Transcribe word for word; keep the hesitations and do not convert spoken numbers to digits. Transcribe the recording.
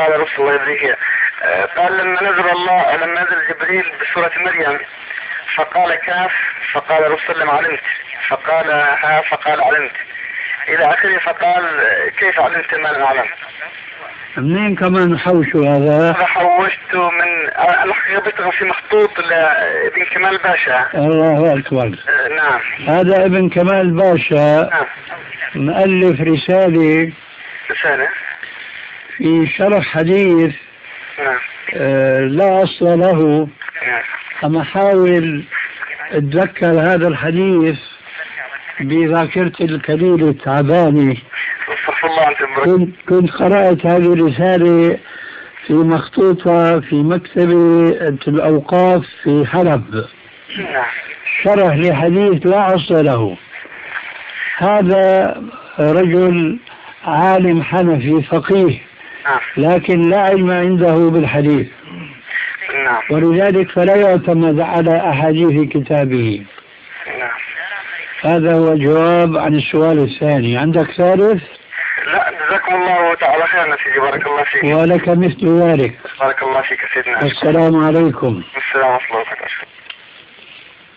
قال رسول الله يبريك، قال لما نزل الله لما نزل جبريل بسورة مريم فقال كاف فقال رسول الله علمت، فقال ها فقال علمت إلى آخره، فقال كيف علمت ما لم أعلم؟ منين كمان حوشوا هذا؟ أنا حوشته من الحقيقة بيشتغل في مخطوط لابن كمال باشا. الله أكبر. نعم. هذا ابن كمال باشا. نعم. مؤلف رسالة. رسالة. في شرح حديث. نعم. آه لا أصل له. نعم. أما حاول أتذكر هذا الحديث بذاكرتي الكبيرة التعبانة. كنت, كنت قرأت هذه الرسالة في مخطوطة في مكتبة الأوقاف في حلب. شرح لحديث لا أصل له. هذا رجل عالم حنفي فقيه لكن لا علم عنده بالحديث، ولذلك فلا يعتمد على أحاديث كتابه. هذا هو الجواب عن السؤال الثاني. عندك ثالث؟ لا جزاكم الله تعالى خيرا سيدي، بارك الله فيك. ولك مثل ذلك. بارك الله فيك سيدنا. السلام عليكم. السلام ورحمة الله وبركاته.